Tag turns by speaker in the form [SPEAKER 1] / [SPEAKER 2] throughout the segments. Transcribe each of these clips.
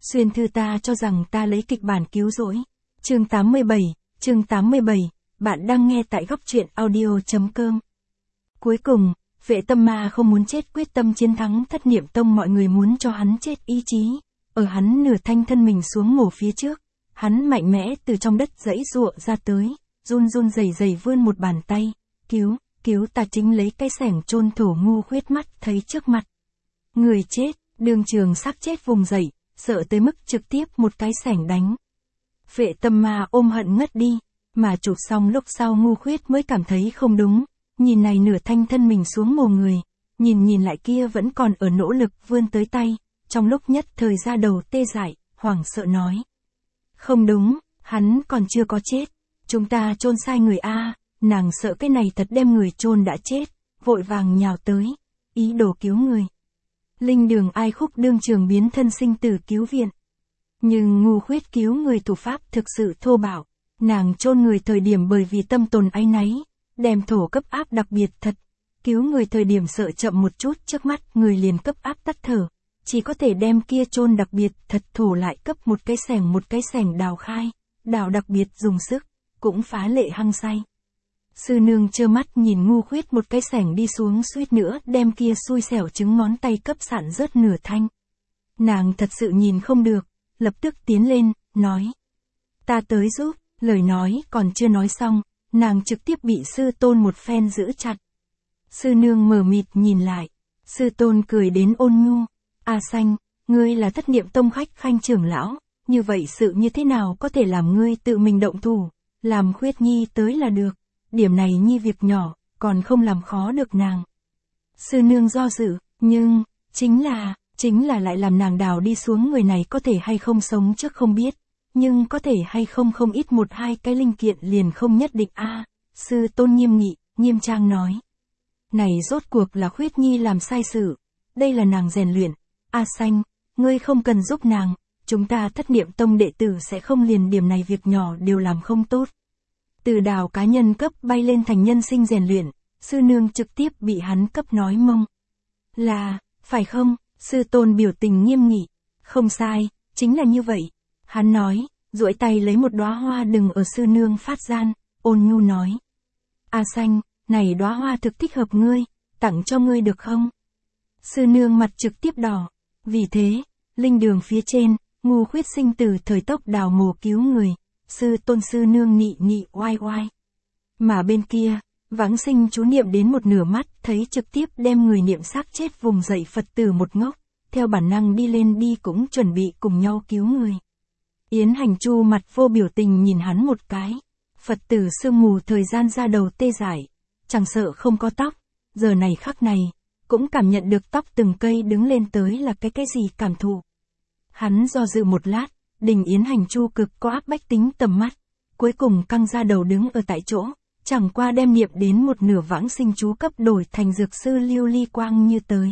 [SPEAKER 1] Xuyên thư ta cho rằng ta lấy kịch bản cứu rỗi. Chương 87, bạn đang nghe tại góc truyện audio.com. Cuối cùng, Vệ Tâm Ma không muốn chết, quyết tâm chiến thắng Thất Niệm Tông. Mọi người muốn cho hắn chết ý chí. Ở hắn nửa thanh thân mình xuống mổ phía trước, hắn mạnh mẽ từ trong đất giãy giụa ra tới, run run rẩy rẩy vươn một bàn tay, cứu ta. Chính lấy cái xẻng chôn thổ. Ngu Khuyết mắt thấy trước mặt người chết, đương trường xác chết vùng dậy, sợ tới mức trực tiếp một cái xẻng đánh. Vệ Tâm Ma ôm hận ngất đi, mà chụp xong lúc sau Ngu Khuyết mới cảm thấy không đúng, nhìn này nửa thanh thân mình xuống mồ người, nhìn lại kia vẫn còn ở nỗ lực vươn tới tay, trong lúc nhất thời ra đầu tê dại, hoảng sợ nói. Không đúng, hắn còn chưa có chết, chúng ta chôn sai người a. Nàng sợ cái này thật đem người chôn đã chết, vội vàng nhào tới, ý đồ cứu người. Linh Đường Ai Khúc đương trường biến thân sinh tử cứu viện. Nhưng Ngu Khuyết cứu người thủ pháp thực sự thô bạo, nàng chôn người thời điểm bởi vì tâm tồn áy náy, đem thổ cấp áp đặc biệt thật, cứu người thời điểm sợ chậm một chút trước mắt người liền cấp áp tắt thở, chỉ có thể đem kia chôn đặc biệt thật thổ lại cấp một cái xẻng đào khai, đào đặc biệt dùng sức, cũng phá lệ hăng say. Sư nương trơ mắt nhìn Ngu Khuyết một cái xẻng đi xuống, suýt nữa đem kia xui xẻo trứng ngón tay cấp sạn rớt nửa thanh. Nàng thật sự nhìn không được, lập tức tiến lên, nói. Ta tới giúp, lời nói còn chưa nói xong, nàng trực tiếp bị sư tôn một phen giữ chặt. Sư nương mờ mịt nhìn lại, sư tôn cười đến ôn nhu. A Xanh, ngươi là Thất Niệm Tông khách khanh trưởng lão, như vậy sự như thế nào có thể làm ngươi tự mình động thủ, làm Khuyết Nhi tới là được. Điểm này nhi việc nhỏ, còn không làm khó được nàng. Sư nương do dự, nhưng, chính là lại làm nàng đào đi xuống, người này có thể hay không sống trước không biết, nhưng có thể hay không không ít một hai cái linh kiện liền không nhất định a. Sư tôn nghiêm nghị, nghiêm trang nói. Này rốt cuộc là Khuyết Nhi làm sai sự, đây là nàng rèn luyện. A Xanh, ngươi không cần giúp nàng, chúng ta Thất Niệm Tông đệ tử sẽ không liền điểm này việc nhỏ đều làm không tốt. Từ đào cá nhân cấp bay lên thành nhân sinh rèn luyện, sư nương trực tiếp bị hắn cấp nói mông. Là, phải không? Sư tôn biểu tình nghiêm nghị. Không sai, chính là như vậy. Hắn nói, duỗi tay lấy một đóa hoa đừng ở sư nương phát gian, ôn nhu nói. A Xanh, này đóa hoa thực thích hợp ngươi, tặng cho ngươi được không? Sư nương mặt trực tiếp đỏ. Vì thế, linh đường phía trên, Ngu Khuyết sinh từ thời tốc đào mồ cứu người. Sư tôn sư nương nị oai oai. Mà bên kia, Vãng Sinh chú niệm đến một nửa mắt, thấy trực tiếp đem người niệm xác chết vùng dậy Phật tử một ngốc, theo bản năng đi lên đi cũng chuẩn bị cùng nhau cứu người. Yến Hành Chu mặt vô biểu tình nhìn hắn một cái. Phật tử sương mù thời gian ra đầu tê dại, chẳng sợ không có tóc, giờ này khắc này, cũng cảm nhận được tóc từng cây đứng lên tới là cái gì cảm thụ. Hắn do dự một lát, Đình Yến Hành Chu cực có áp bách tính tầm mắt, cuối cùng căng ra đầu đứng ở tại chỗ, chẳng qua đem niệm đến một nửa Vãng Sinh chú cấp đổi thành dược sư Lưu Ly Quang như tới.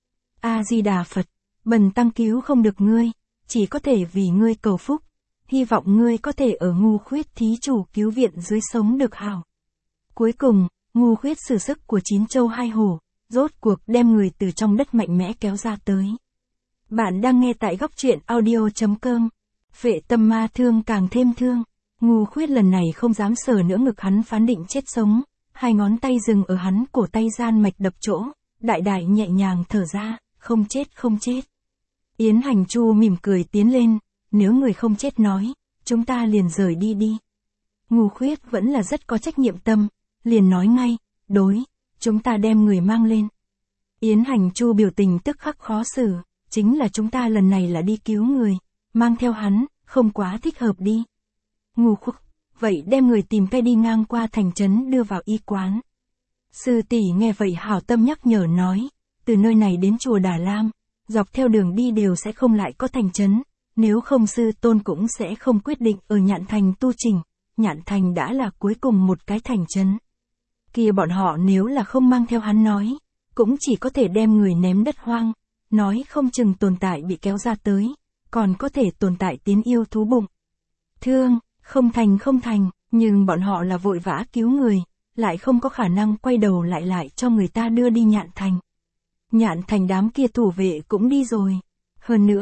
[SPEAKER 1] A Di Đà Phật, bần tăng cứu không được ngươi, chỉ có thể vì ngươi cầu phúc, hy vọng ngươi có thể ở Ngu Khuyết thí chủ cứu viện dưới sống được hảo. Cuối cùng, Ngu Khuyết sử sức của 9 châu 2 hổ, rốt cuộc đem người từ trong đất mạnh mẽ kéo ra tới. Bạn đang nghe tại góc truyện audio.com. Vệ Tâm Ma thương càng thêm thương. Ngu Khuyết lần này không dám sờ nữa ngực hắn, phán định chết sống, hai ngón tay dừng ở hắn cổ tay gian mạch đập chỗ, đại nhẹ nhàng thở ra, không chết. Yến Hành Chu mỉm cười tiến lên, nếu người không chết nói, chúng ta liền rời đi. Ngu Khuyết vẫn là rất có trách nhiệm tâm, liền nói ngay, đối, chúng ta đem người mang lên. Yến Hành Chu biểu tình tức khắc khó xử, chính là chúng ta lần này là đi cứu người, mang theo hắn, không quá thích hợp đi. Ngu Khúc, vậy đem người tìm cái đi ngang qua thành trấn đưa vào y quán. Sư tỷ nghe vậy hảo tâm nhắc nhở nói, từ nơi này đến chùa Đà Lam, dọc theo đường đi đều sẽ không lại có thành trấn, nếu không sư tôn cũng sẽ không quyết định ở Nhạn Thành tu trình, Nhạn Thành đã là cuối cùng một cái thành trấn. Kia bọn họ nếu là không mang theo hắn nói, cũng chỉ có thể đem người ném đất hoang, nói không chừng tồn tại bị kéo ra tới, còn có thể tồn tại tiến yêu thú bụng. Thương, không thành, nhưng bọn họ là vội vã cứu người, lại không có khả năng quay đầu lại cho người ta đưa đi Nhạn Thành. Nhạn Thành đám kia thủ vệ cũng đi rồi, hơn nữa,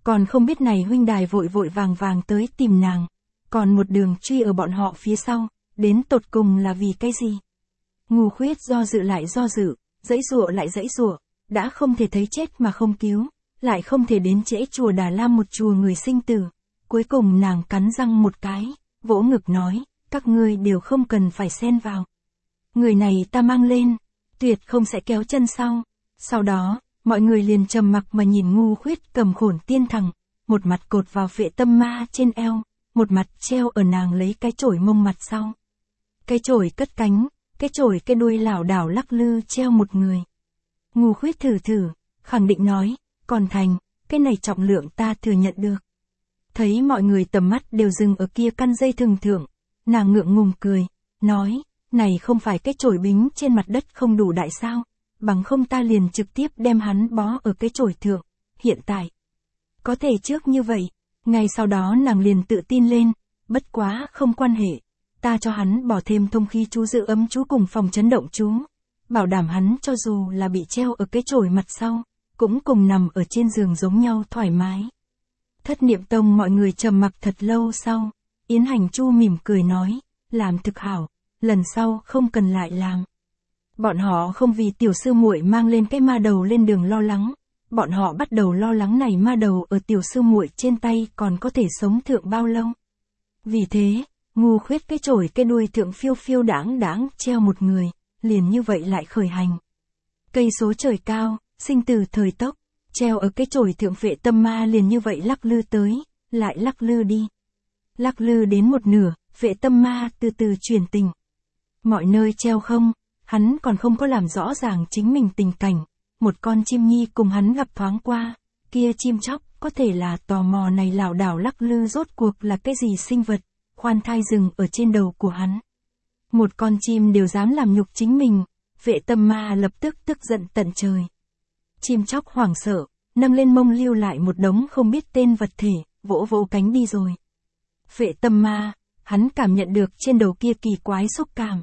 [SPEAKER 1] Còn không biết này huynh đài vội vội vàng vàng tới tìm nàng, còn một đường truy ở bọn họ phía sau, đến tột cùng là vì cái gì? Ngu Khuyết do dự lại do dự, giãy giụa lại giãy giụa, đã không thể thấy chết mà không cứu, lại không thể đến trễ chùa Đà Lam một chùa người sinh tử. Cuối cùng nàng cắn răng một cái, vỗ ngực nói, các ngươi đều không cần phải xen vào. Người này ta mang lên, tuyệt không sẽ kéo chân sau. Sau đó, mọi người liền trầm mặc mà nhìn Ngu Khuyết cầm Khổn Tiên Thẳng, một mặt cột vào Phệ Tâm Ma trên eo, một mặt treo ở nàng lấy cái chổi mông mặt sau. Cái chổi cất cánh, cái chổi cái đuôi lảo đảo lắc lư treo một người. Ngu Khuyết thử, khẳng định nói, còn thành, cái này trọng lượng ta thừa nhận được. Thấy mọi người tầm mắt đều dừng ở kia căn dây thừng thượng, nàng ngượng ngùng cười, nói, này không phải cái chổi bính trên mặt đất không đủ đại sao, bằng không ta liền trực tiếp đem hắn bó ở cái chổi thượng, hiện tại. Có thể trước như vậy, ngay sau đó nàng liền tự tin lên, bất quá không quan hệ, ta cho hắn bỏ thêm thông khí chú giữ ấm chú cùng phòng chấn động chú, bảo đảm hắn cho dù là bị treo ở cái chổi mặt sau, cũng cùng nằm ở trên giường giống nhau thoải mái. Thất Niệm Tông mọi người trầm mặc thật lâu sau, Yến Hành Chu mỉm cười nói, làm thực hảo, lần sau không cần lại làm. Bọn họ không vì tiểu sư muội mang lên cái ma đầu lên đường lo lắng, bọn họ bắt đầu lo lắng này ma đầu ở tiểu sư muội trên tay còn có thể sống thượng bao lâu. Vì thế, Ngu Khuyết cái chổi cái đuôi thượng phiêu phiêu đãng đãng treo một người, liền như vậy lại khởi hành. Cây số trời cao, sinh từ thời tốc, treo ở cái chổi thượng Phệ Tâm Ma liền như vậy lắc lư tới, lại lắc lư đi. Lắc lư đến một nửa, Phệ Tâm Ma từ từ chuyển tình. Mọi nơi treo không, hắn còn không có làm rõ ràng chính mình tình cảnh. Một con chim nhi cùng hắn gặp thoáng qua, kia chim chóc có thể là tò mò này lảo đảo lắc lư rốt cuộc là cái gì sinh vật, khoan thai rừng ở trên đầu của hắn. Một con chim đều dám làm nhục chính mình, Phệ Tâm Ma lập tức tức giận tận trời. Chim chóc hoảng sợ, nâng lên mông lưu lại một đống không biết tên vật thể, vỗ vỗ cánh đi rồi. Phệ Tâm Ma, hắn cảm nhận được trên đầu kia kỳ quái xúc cảm.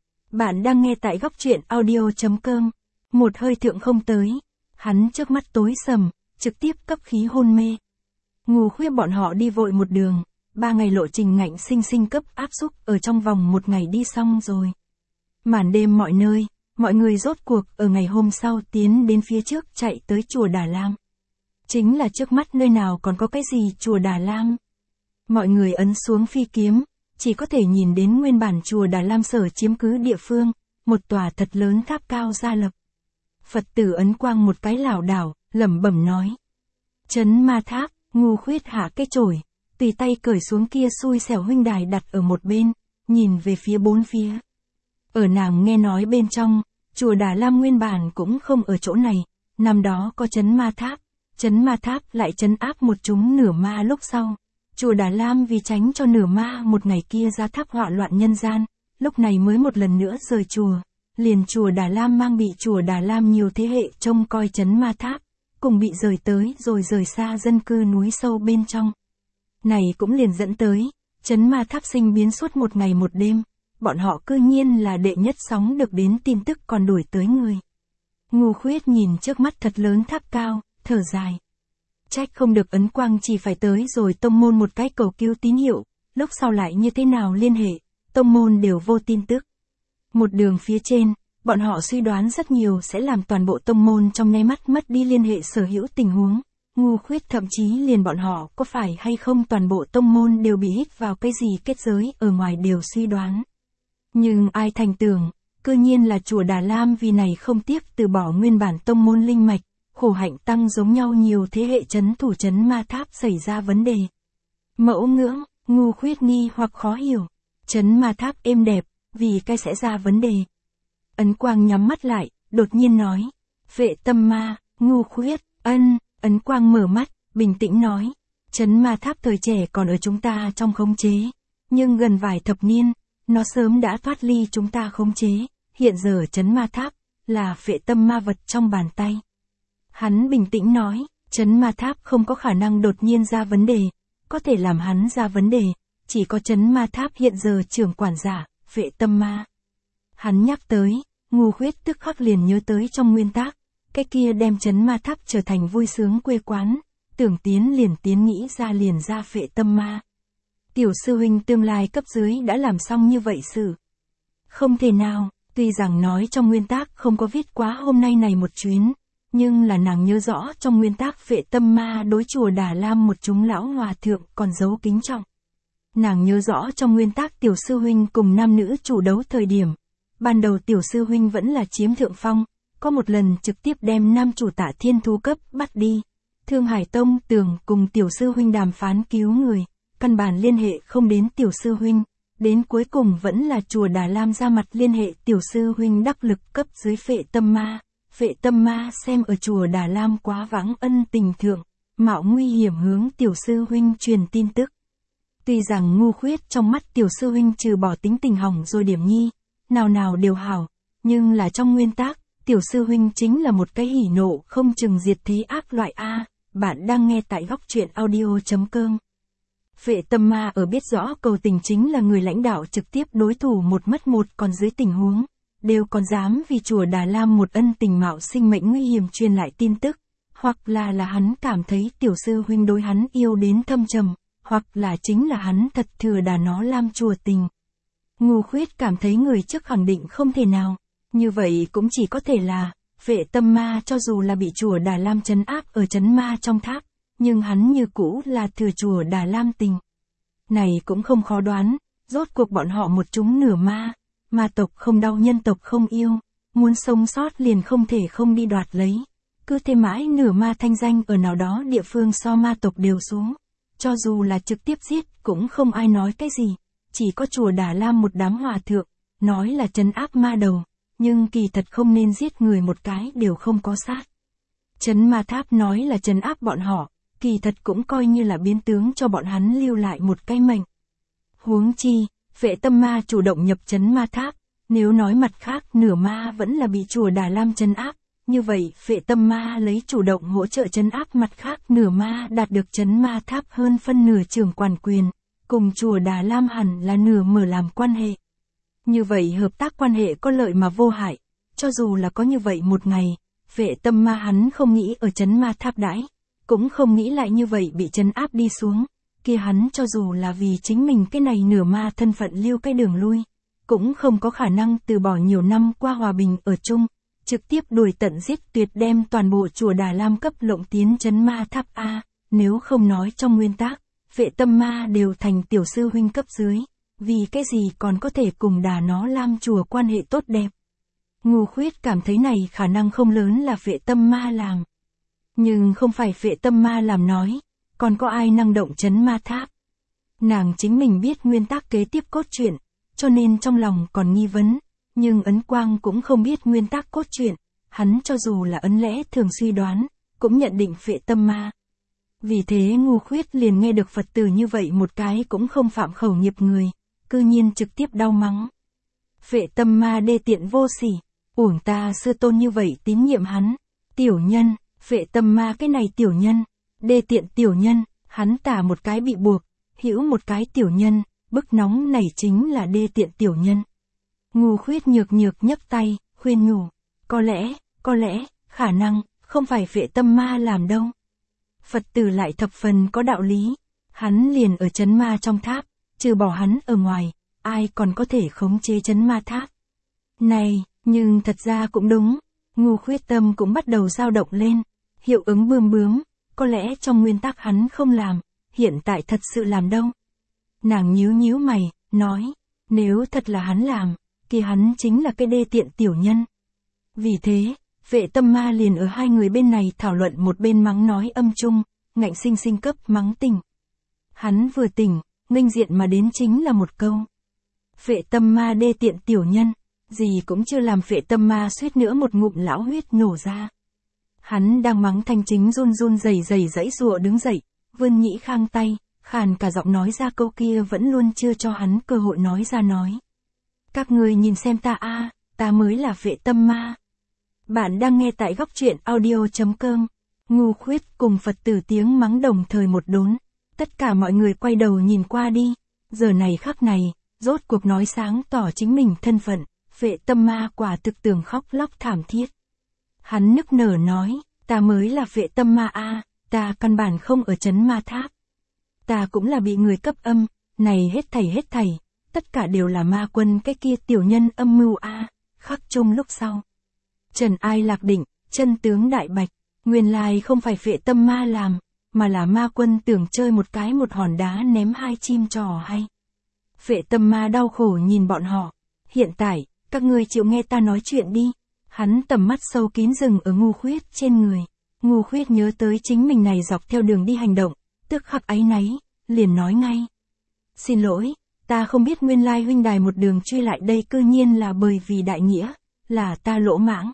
[SPEAKER 1] Bạn đang nghe tại góc truyện audio.com. Một hơi thượng không tới, hắn trước mắt tối sầm, trực tiếp cấp khí hôn mê. Ngu Khuyết bọn họ đi vội một đường, 3 ngày lộ trình ngạnh sinh sinh cấp áp xúc ở trong vòng 1 ngày đi xong rồi. Màn đêm mọi nơi, mọi người rốt cuộc ở ngày hôm sau tiến đến phía trước chạy tới chùa Đà Lam. Chính là trước mắt nơi nào còn có cái gì chùa Đà Lam. Mọi người ấn xuống phi kiếm, chỉ có thể nhìn đến nguyên bản chùa Đà Lam sở chiếm cứ địa phương, một tòa thật lớn tháp cao ra lập. Phật tử ấn quang một cái lảo đảo, lẩm bẩm nói. Trấn Ma Tháp, Ngu Khuyết hạ cái chổi, tùy tay cởi xuống kia xui xẻo huynh đài đặt ở một bên, nhìn về phía bốn phía. Ở nàng nghe nói bên trong, chùa Đà Lam nguyên bản cũng không ở chỗ này, năm đó có Trấn Ma Tháp lại trấn áp một chúng nửa ma lúc sau. Chùa Đà Lam vì tránh cho nửa ma một ngày kia ra tháp họa loạn nhân gian, lúc này mới một lần nữa rời chùa. Liền chùa Đà Lam mang bị chùa Đà Lam nhiều thế hệ trông coi Trấn Ma Tháp, cùng bị rời tới rồi rời xa dân cư núi sâu bên trong. Này cũng liền dẫn tới, Trấn Ma Tháp sinh biến suốt một ngày một đêm, bọn họ cư nhiên là đệ nhất sóng được đến tin tức còn đuổi tới người. Ngu Khuyết nhìn trước mắt thật lớn tháp cao, thở dài. Trách không được ấn quang chỉ phải tới rồi tông môn một cái cầu cứu tín hiệu, lúc sau lại như thế nào liên hệ, tông môn đều vô tin tức. Một đường phía trên, bọn họ suy đoán rất nhiều sẽ làm toàn bộ tông môn trong nháy mắt mất đi liên hệ sở hữu tình huống. Ngu Khuyết thậm chí liền bọn họ có phải hay không toàn bộ tông môn đều bị hít vào cái gì kết giới ở ngoài đều suy đoán. Nhưng ai thành tưởng, cư nhiên là chùa Đà Lam vì này không tiếc từ bỏ nguyên bản tông môn linh mạch, khổ hạnh tăng giống nhau nhiều thế hệ trấn thủ Trấn Ma Tháp xảy ra vấn đề. Mẫu ngưỡng, Ngu Khuyết nghi hoặc khó hiểu, Trấn Ma Tháp êm đẹp, vì cái sẽ ra vấn đề. Ấn Quang nhắm mắt lại, đột nhiên nói, Phệ Tâm Ma, Ngu Khuyết, Ấn Quang mở mắt, bình tĩnh nói, Trấn Ma Tháp thời trẻ còn ở chúng ta trong khống chế, nhưng gần vài thập niên, nó sớm đã thoát ly chúng ta khống chế, hiện giờ Trấn Ma Tháp là Phệ Tâm Ma vật trong bàn tay. Hắn bình tĩnh nói, Trấn Ma Tháp không có khả năng đột nhiên ra vấn đề, có thể làm hắn ra vấn đề, chỉ có Trấn Ma Tháp hiện giờ trưởng quản giả, Phệ Tâm Ma. Hắn nhắc tới, Ngu Khuyết tức khắc liền nhớ tới trong nguyên tác, cái kia đem Trấn Ma Tháp trở thành vui sướng quê quán, tưởng tiến liền tiến nghĩ ra liền ra phệ tâm ma. Tiểu sư huynh tương lai cấp dưới đã làm xong như vậy sự. Không thể nào, tuy rằng nói trong nguyên tác không có viết quá hôm nay này một chuyến, nhưng là nàng nhớ rõ trong nguyên tác phệ tâm ma đối chùa Đà Lam một chúng lão hòa thượng còn giấu kính trọng. Nàng nhớ rõ trong nguyên tác tiểu sư huynh cùng nam nữ chủ đấu thời điểm, ban đầu tiểu sư huynh vẫn là chiếm thượng phong, có một lần trực tiếp đem nam chủ Tạ Thiên Thú cấp bắt đi. Thương Hải Tông tưởng cùng tiểu sư huynh đàm phán cứu người, căn bản liên hệ không đến tiểu sư huynh, đến cuối cùng vẫn là chùa Đà Lam ra mặt liên hệ tiểu sư huynh đắc lực cấp dưới phệ tâm ma. Phệ tâm ma xem ở chùa Đà Lam quá vắng ân tình thượng, mạo nguy hiểm hướng tiểu sư huynh truyền tin tức. Tuy rằng ngu khuyết trong mắt tiểu sư huynh trừ bỏ tính tình hỏng rồi điểm nhi, nào nào đều hảo, nhưng là trong nguyên tác, tiểu sư huynh chính là một cái hỉ nộ không chừng diệt thế ác loại A. Bạn đang nghe tại góc truyện audio.com. Phệ tâm ma ở biết rõ cầu tình chính là người lãnh đạo trực tiếp đối thủ một mất một còn dưới tình huống, đều còn dám vì chùa Đà Lam một ân tình mạo sinh mệnh nguy hiểm truyền lại tin tức, hoặc là hắn cảm thấy tiểu sư huynh đối hắn yêu đến thâm trầm, hoặc là chính là hắn thật thừa Đà nó Lam chùa tình. Ngu khuyết cảm thấy người trước khẳng định không thể nào, như vậy cũng chỉ có thể là, phệ tâm ma cho dù là bị chùa Đà Lam trấn áp ở trấn ma trong tháp, nhưng hắn như cũ là thừa chùa Đà Lam tình. Này cũng không khó đoán, rốt cuộc bọn họ một chúng nửa ma, ma tộc không đau nhân tộc không yêu, muốn sống sót liền không thể không đi đoạt lấy. Cứ thế mãi nửa ma thanh danh ở nào đó địa phương so ma tộc đều xuống. Cho dù là trực tiếp giết cũng không ai nói cái gì, chỉ có chùa Đà Lam một đám hòa thượng, nói là trấn áp ma đầu, nhưng kỳ thật không nên giết người một cái đều không có sát. Trấn ma tháp nói là trấn áp bọn họ, kỳ thật cũng coi như là biến tướng cho bọn hắn lưu lại một cái mệnh. Huống chi, phệ tâm ma chủ động nhập trấn ma tháp, nếu nói mặt khác nửa ma vẫn là bị chùa Đà Lam trấn áp, như vậy phệ tâm ma lấy chủ động hỗ trợ trấn áp mặt khác nửa ma đạt được trấn ma tháp hơn phân nửa trưởng quản quyền, cùng chùa Đà Lam hẳn là nửa mở làm quan hệ. Như vậy hợp tác quan hệ có lợi mà vô hại, cho dù là có như vậy một ngày, phệ tâm ma hắn không nghĩ ở trấn ma tháp đãi, cũng không nghĩ lại như vậy bị trấn áp đi xuống, kia hắn cho dù là vì chính mình cái này nửa ma thân phận lưu cái đường lui, cũng không có khả năng từ bỏ nhiều năm qua hòa bình ở chung, trực tiếp đuổi tận giết tuyệt đem toàn bộ chùa Đà Lam cấp lộng tiến trấn ma tháp A, nếu không nói trong nguyên tác, phệ tâm ma đều thành tiểu sư huynh cấp dưới, vì cái gì còn có thể cùng Đà nó Lam chùa quan hệ tốt đẹp. Ngu khuyết cảm thấy này khả năng không lớn là phệ tâm ma làm. Nhưng không phải phệ tâm ma làm nói, còn có ai năng động trấn ma tháp. Nàng chính mình biết nguyên tắc kế tiếp cốt truyện, cho nên trong lòng còn nghi vấn, nhưng Ấn Quang cũng không biết nguyên tắc cốt truyện, hắn cho dù là ấn lẽ thường suy đoán, cũng nhận định phệ tâm ma. Vì thế ngu khuyết liền nghe được Phật tử như vậy một cái cũng không phạm khẩu nghiệp người, cư nhiên trực tiếp đau mắng. Phệ tâm ma đê tiện vô sỉ, uổng ta sư tôn như vậy tín nhiệm hắn, tiểu nhân, phệ tâm ma cái này tiểu nhân, đê tiện tiểu nhân, hắn tả một cái bị buộc, hữu một cái tiểu nhân, bức nóng này chính là đê tiện tiểu nhân. Ngu khuyết nhược nhấc tay, khuyên nhủ, có lẽ, khả năng, không phải phệ tâm ma làm đâu. Phật tử lại thập phần có đạo lý, hắn liền ở trấn ma trong tháp, trừ bỏ hắn ở ngoài, ai còn có thể khống chế trấn ma tháp. Này, nhưng thật ra cũng đúng, ngu khuyết tâm cũng bắt đầu dao động lên, hiệu ứng bướm, có lẽ trong nguyên tắc hắn không làm, hiện tại thật sự làm đâu. Nàng nhíu mày, nói, nếu thật là hắn làm, thì hắn chính là cái đê tiện tiểu nhân. Vì thế, phệ tâm ma liền ở hai người bên này thảo luận một bên mắng nói âm chung, ngạnh sinh cấp mắng tỉnh. Hắn vừa tỉnh, nghênh diện mà đến chính là một câu. Phệ tâm ma đê tiện tiểu nhân, gì cũng chưa làm phệ tâm ma suýt nữa một ngụm lão huyết nổ ra. Hắn đang mắng thanh chính run rẩy dãy giụa đứng dậy, vươn nhĩ khang tay, khàn cả giọng nói ra câu kia vẫn luôn chưa cho hắn cơ hội nói ra nói. Các người nhìn xem ta ta mới là phệ tâm ma. Bạn đang nghe tại góc truyện audio.com. Ngu khuyết cùng Phật tử tiếng mắng đồng thời một đốn. Tất cả mọi người quay đầu nhìn qua đi. Giờ này khắc này, rốt cuộc nói sáng tỏ chính mình thân phận. Phệ tâm ma quả thực tưởng khóc lóc thảm thiết. Hắn nức nở nói, ta mới là phệ tâm ma ta căn bản không ở trấn ma tháp. Ta cũng là bị người cấp âm, này hết thảy, tất cả đều là ma quân cái kia tiểu nhân âm mưu a. Khắc chung lúc sau. Trần Ai lạc định, chân tướng đại bạch, nguyên lai không phải Phệ Tâm Ma làm, mà là ma quân tưởng chơi một cái một hòn đá ném hai chim trò hay. Phệ Tâm Ma đau khổ nhìn bọn họ. Hiện tại, các ngươi chịu nghe ta nói chuyện đi. Hắn tầm mắt sâu kín dừng ở Ngu Khuyết trên người. Ngu Khuyết nhớ tới chính mình này dọc theo đường đi hành động, tức khắc áy náy, liền nói ngay. Xin lỗi, ta không biết nguyên lai huynh đài một đường truy lại đây cư nhiên là bởi vì đại nghĩa, là ta lỗ mãng.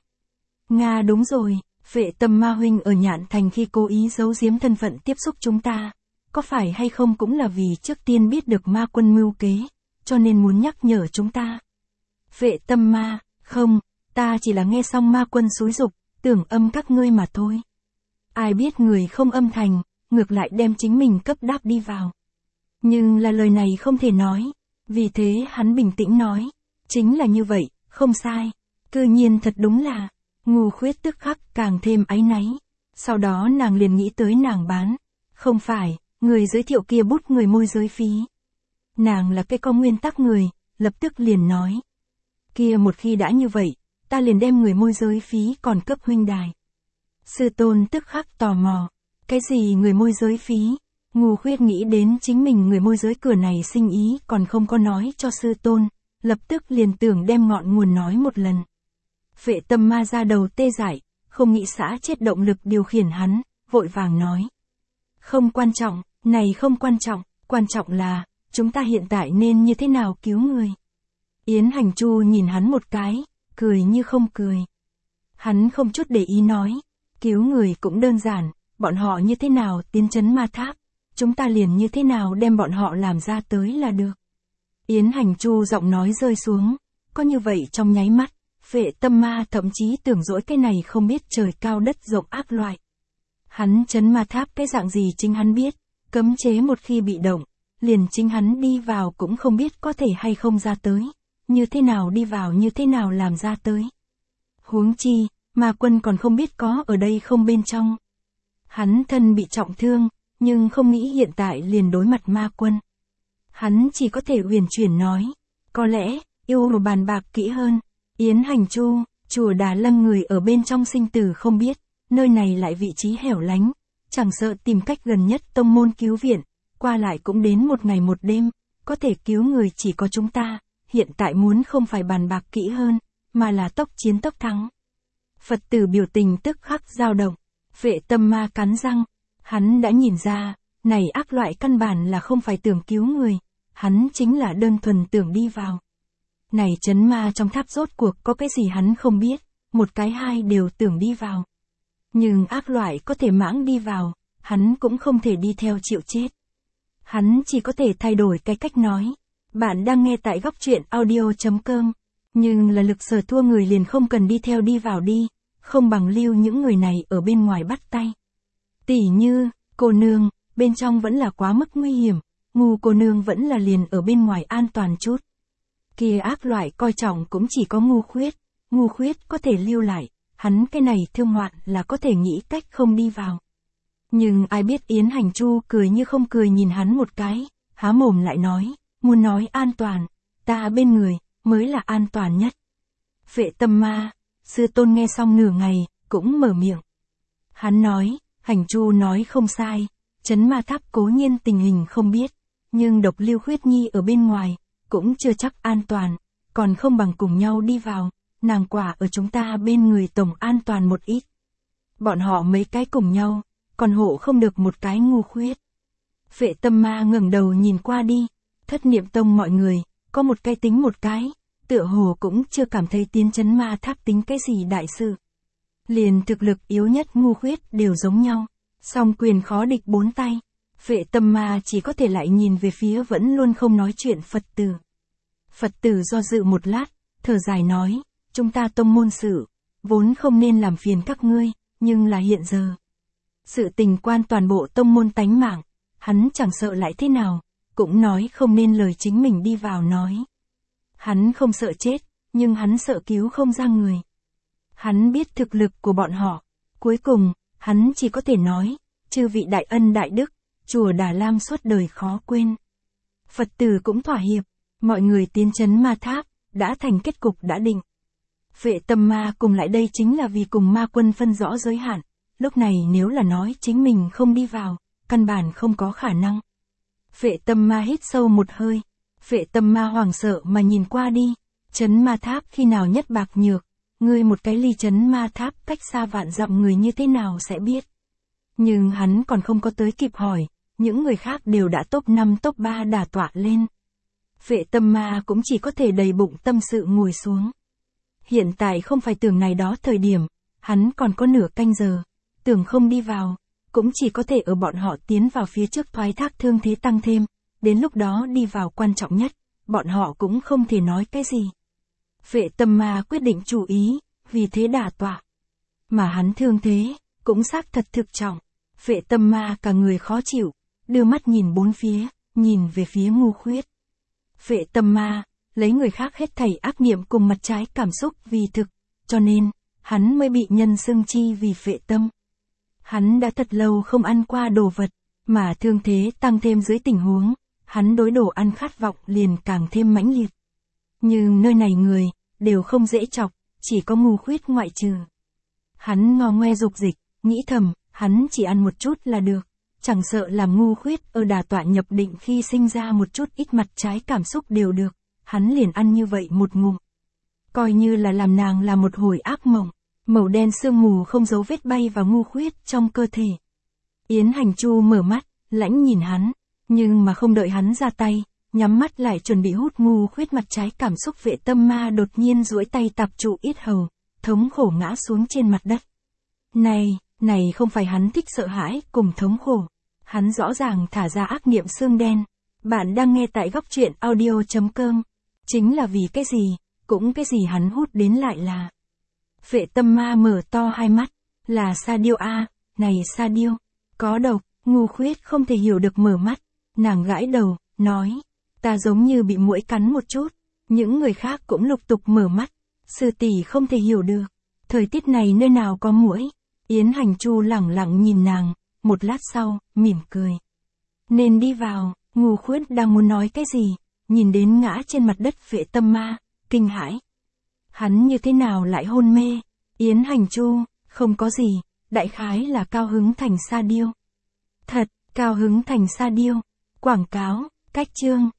[SPEAKER 1] Nga đúng rồi, Phệ Tâm Ma huynh ở Nhạn Thành khi cố ý giấu giếm thân phận tiếp xúc chúng ta, có phải hay không cũng là vì trước tiên biết được ma quân mưu kế, cho nên muốn nhắc nhở chúng ta. Phệ Tâm Ma, không, ta chỉ là nghe xong ma quân xúi giục, tưởng âm các ngươi mà thôi. Ai biết người không âm thành, ngược lại đem chính mình cấp đáp đi vào. Nhưng là lời này không thể nói, vì thế hắn bình tĩnh nói, chính là như vậy, không sai, cư nhiên thật đúng là, Ngu Khuyết tức khắc càng thêm áy náy, sau đó nàng liền nghĩ tới nàng bán, không phải, người giới thiệu kia bút người môi giới phí. Nàng là cái có nguyên tắc người, lập tức liền nói, kia một khi đã như vậy, ta liền đem người môi giới phí còn cấp huynh đài. Sư tôn tức khắc tò mò, cái gì người môi giới phí? Ngu Khuyết nghĩ đến chính mình người môi giới cửa này sinh ý còn không có nói cho sư tôn, lập tức liền tưởng đem ngọn nguồn nói một lần. Phệ Tâm Ma ra đầu tê dại, không nghĩ xã chết động lực điều khiển hắn, vội vàng nói. Không quan trọng, này không quan trọng là, chúng ta hiện tại nên như thế nào cứu người. Yến Hành Chu nhìn hắn một cái, cười như không cười. Hắn không chút để ý nói, cứu người cũng đơn giản, bọn họ như thế nào tiến trấn ma tháp, chúng ta liền như thế nào đem bọn họ làm ra tới là được. Yến Hành Chu giọng nói rơi xuống, có như vậy trong nháy mắt, Phệ Tâm Ma thậm chí tưởng dỗi cái này không biết trời cao đất rộng ác loại. Hắn trấn ma tháp cái dạng gì chính hắn biết, cấm chế một khi bị động, liền chính hắn đi vào cũng không biết có thể hay không ra tới, như thế nào đi vào như thế nào làm ra tới. Huống chi, ma quân còn không biết có ở đây không bên trong. Hắn thân bị trọng thương, nhưng không nghĩ hiện tại liền đối mặt ma quân. Hắn chỉ có thể huyền chuyển nói, có lẽ, yêu một bàn bạc kỹ hơn. Yến Hành Chu, chùa Đà Lâm người ở bên trong sinh tử không biết, nơi này lại vị trí hẻo lánh, chẳng sợ tìm cách gần nhất tông môn cứu viện, qua lại cũng đến một ngày một đêm, có thể cứu người chỉ có chúng ta, hiện tại muốn không phải bàn bạc kỹ hơn, mà là tốc chiến tốc thắng. Phật tử biểu tình tức khắc dao động, Phệ Tâm Ma cắn răng, hắn đã nhìn ra, này ác loại căn bản là không phải tưởng cứu người, hắn chính là đơn thuần tưởng đi vào. Này trấn ma trong tháp rốt cuộc có cái gì hắn không biết, một cái hai đều tưởng đi vào. Nhưng ác loại có thể mãng đi vào, hắn cũng không thể đi theo chịu chết. Hắn chỉ có thể thay đổi cái cách nói. Bạn đang nghe tại góc truyện audio.com, nhưng là lực sở thua người liền không cần đi theo đi vào đi, không bằng lưu những người này ở bên ngoài bắt tay. Tỉ như, cô nương, bên trong vẫn là quá mức nguy hiểm, Ngu cô nương vẫn là liền ở bên ngoài an toàn chút. Kia ác loại coi trọng cũng chỉ có Ngu Khuyết có thể lưu lại, hắn cái này thương hoạn là có thể nghĩ cách không đi vào. Nhưng ai biết Yến Hành Chu cười như không cười nhìn hắn một cái, há mồm lại nói, muốn nói an toàn, ta bên người, mới là an toàn nhất. Phệ Tâm Ma, sư tôn nghe xong nửa ngày, cũng mở miệng. Hắn nói, Hành Chu nói không sai, trấn ma tháp cố nhiên tình hình không biết, nhưng độc Lưu Khuyết Nhi ở bên ngoài, cũng chưa chắc an toàn, còn không bằng cùng nhau đi vào, nàng quả ở chúng ta bên người tổng an toàn một ít. Bọn họ mấy cái cùng nhau, còn hộ không được một cái Ngu Khuyết. Phệ Tâm Ma ngẩng đầu nhìn qua đi, Thất Niệm Tông mọi người, có một cái tính một cái, tựa hồ cũng chưa cảm thấy tiến trấn ma tháp tính cái gì đại sự. Liền thực lực yếu nhất Ngu Khuyết đều giống nhau, song quyền khó địch bốn tay. Phệ Tâm Ma chỉ có thể lại nhìn về phía vẫn luôn không nói chuyện Phật tử. Phật tử do dự một lát, thở dài nói, chúng ta tông môn sự, vốn không nên làm phiền các ngươi, nhưng là hiện giờ. Sự tình quan toàn bộ tông môn tánh mạng, hắn chẳng sợ lại thế nào, cũng nói không nên lời chính mình đi vào nói. Hắn không sợ chết, nhưng hắn sợ cứu không ra người. Hắn biết thực lực của bọn họ, cuối cùng, hắn chỉ có thể nói, chư vị đại ân đại đức, chùa Đà Lam suốt đời khó quên. Phật tử cũng thỏa hiệp, mọi người tiến trấn ma tháp, đã thành kết cục đã định. Phệ Tâm Ma cùng lại đây chính là vì cùng ma quân phân rõ giới hạn, lúc này nếu là nói chính mình không đi vào, căn bản không có khả năng. Phệ Tâm Ma hít sâu một hơi, Phệ Tâm Ma hoảng sợ mà nhìn qua đi, trấn ma tháp khi nào nhất bạc nhược, ngươi một cái ly trấn ma tháp cách xa vạn dặm người như thế nào sẽ biết. Nhưng hắn còn không có tới kịp hỏi, những người khác đều đã top 5 top 3 đả tọa lên. Phệ Tâm Ma cũng chỉ có thể đầy bụng tâm sự ngồi xuống. Hiện tại không phải tưởng này đó thời điểm, hắn còn có nửa canh giờ, tưởng không đi vào, cũng chỉ có thể ở bọn họ tiến vào phía trước thoái thác thương thế tăng thêm, đến lúc đó đi vào quan trọng nhất, bọn họ cũng không thể nói cái gì. Phệ Tâm Ma quyết định chú ý, vì thế đả tọa. Mà hắn thương thế, cũng xác thật thực trọng. Phệ Tâm Ma cả người khó chịu, đưa mắt nhìn bốn phía, nhìn về phía Ngu Khuyết. Phệ Tâm Ma, lấy người khác hết thảy ác niệm cùng mặt trái cảm xúc vì thực, cho nên, hắn mới bị nhân xưng chi vì phệ tâm. Hắn đã thật lâu không ăn qua đồ vật, mà thương thế tăng thêm dưới tình huống, hắn đối đồ ăn khát vọng liền càng thêm mãnh liệt. Nhưng nơi này người, đều không dễ chọc, chỉ có Ngu Khuyết ngoại trừ. Hắn ngò ngoe dục dịch, nghĩ thầm, hắn chỉ ăn một chút là được, chẳng sợ làm Ngu Khuyết ở đà tọa nhập định khi sinh ra một chút ít mặt trái cảm xúc đều được, hắn liền ăn như vậy một ngụm. Coi như là làm nàng là một hồi ác mộng, màu đen sương mù không dấu vết bay vào Ngu Khuyết trong cơ thể. Yến Hành Chu mở mắt, lãnh nhìn hắn, nhưng mà không đợi hắn ra tay, nhắm mắt lại chuẩn bị hút Ngu Khuyết mặt trái cảm xúc. Phệ Tâm Ma đột nhiên duỗi tay tạp trụ yết hầu, thống khổ ngã xuống trên mặt đất. Này không phải hắn thích sợ hãi cùng thống khổ, hắn rõ ràng thả ra ác niệm xương đen. Bạn đang nghe tại góc truyện audio.com. Chính là vì cái gì, cũng cái gì hắn hút đến lại là. Phệ Tâm Ma mở to hai mắt, là sa điêu a, này sa điêu, có độc. Ngu Khuyết không thể hiểu được mở mắt, nàng gãi đầu, nói, ta giống như bị muỗi cắn một chút. Những người khác cũng lục tục mở mắt, sư tỷ không thể hiểu được, thời tiết này nơi nào có muỗi. Yến Hành Chu lẳng lặng nhìn nàng, một lát sau, mỉm cười. Nên đi vào. Ngu Khuyết đang muốn nói cái gì, nhìn đến ngã trên mặt đất Phệ Tâm Ma, kinh hãi. Hắn như thế nào lại hôn mê? Yến Hành Chu, không có gì, đại khái là cao hứng thành sa điêu. Thật, cao hứng thành sa điêu. Quảng cáo, cách chương.